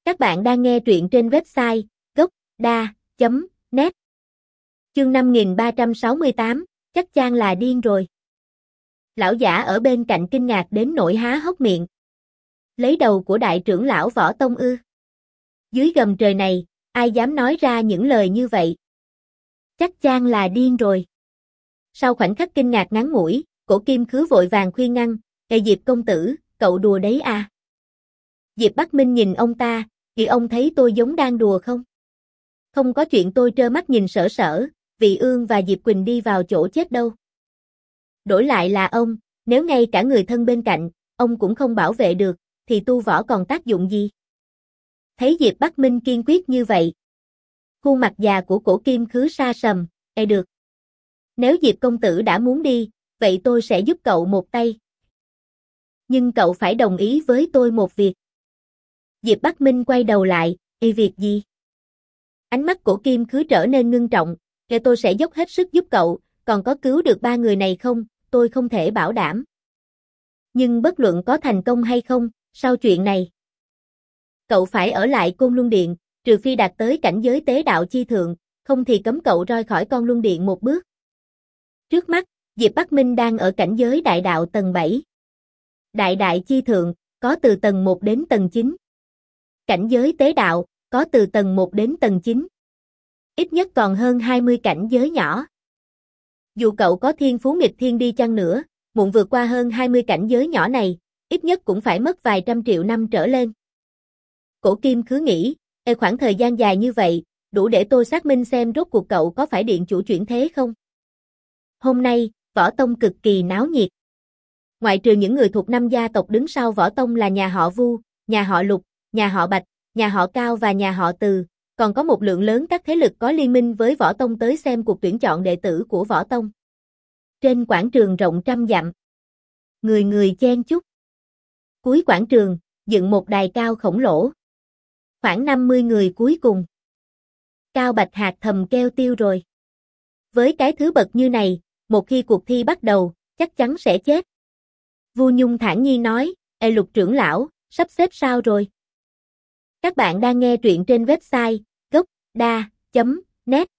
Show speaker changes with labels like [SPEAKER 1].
[SPEAKER 1] Các bạn đang nghe truyện trên website gocda.net. Chương 5368, chắc chắn là điên rồi. Lão giả ở bên cạnh kinh ngạc đến nỗi há hốc miệng. Lấy đầu của đại trưởng lão Võ Tông ư? Dưới gầm trời này, ai dám nói ra những lời như vậy? Chắc chắn là điên rồi. Sau khoảnh khắc kinh ngạc ngắn ngủi, Cổ Kim Khứ vội vàng khuyên ngăn, "Ê Diệp công tử, cậu đùa đấy à?" Diệp Bắc Minh nhìn ông ta, "Thì ông thấy tôi giống đang đùa không? Không có chuyện tôi trơ mắt nhìn Sở Sở, Vị Ương và Diệp Quỳnh đi vào chỗ chết đâu. Đổi lại là ông, nếu ngay cả người thân bên cạnh, ông cũng không bảo vệ được, thì tu võ còn tác dụng gì?" Thấy Diệp Bắc Minh kiên quyết như vậy, khuôn mặt già của Cổ Kim Khứ sa sầm, "Ê được. Nếu Diệp công tử đã muốn đi, vậy tôi sẽ giúp cậu một tay. Nhưng cậu phải đồng ý với tôi một việc." Diệp Bắc Minh quay đầu lại, "Ê việc gì?" Ánh mắt Cổ Kim Khứ trở nên ngưng trọng, "Kể tôi sẽ dốc hết sức giúp cậu, còn có cứu được ba người này không, tôi không thể bảo đảm. Nhưng bất luận có thành công hay không, sau chuyện này, cậu phải ở lại Côn Luân Điện, trừ phi đạt tới cảnh giới tế đạo chi thượng, không thì cấm cậu rời khỏi Côn Luân Điện một bước." Trước mắt, Diệp Bắc Minh đang ở cảnh giới đại đạo tầng 7. Đại chi thượng, có từ tầng 1 đến tầng 9. Cảnh giới tế đạo, có từ tầng 1 đến tầng 9. Ít nhất còn hơn 20 cảnh giới nhỏ. Dù cậu có thiên phú nghịch thiên đi chăng nữa, muốn vượt qua hơn 20 cảnh giới nhỏ này, ít nhất cũng phải mất vài trăm triệu năm trở lên. Cổ Kim Khứ nghĩ, khoảng thời gian dài như vậy, đủ để tôi xác minh xem rốt cuộc cậu có phải điện chủ chuyển thế không? Hôm nay, Võ Tông cực kỳ náo nhiệt. Ngoại trừ những người thuộc 5 gia tộc đứng sau Võ Tông là nhà họ Vu, nhà họ Lục, nhà họ Bạch, nhà họ Cao và nhà họ Từ, còn có một lượng lớn các thế lực có liên minh với Võ Tông tới xem cuộc tuyển chọn đệ tử của Võ Tông. Trên quảng trường rộng trăm dặm, người người chen chúc. Cuối quảng trường, dựng một đài cao khổng lồ. Khoảng 50 người cuối cùng. Cao Bạch Hạc thầm kêu tiêu rồi. Với cái thứ bậc như này, một khi cuộc thi bắt đầu, chắc chắn sẽ chết. Vu Nhung thản nhiên nói, "Ê Lục trưởng lão, sắp xếp sao rồi?" Các bạn đang nghe truyện trên website gocda.net.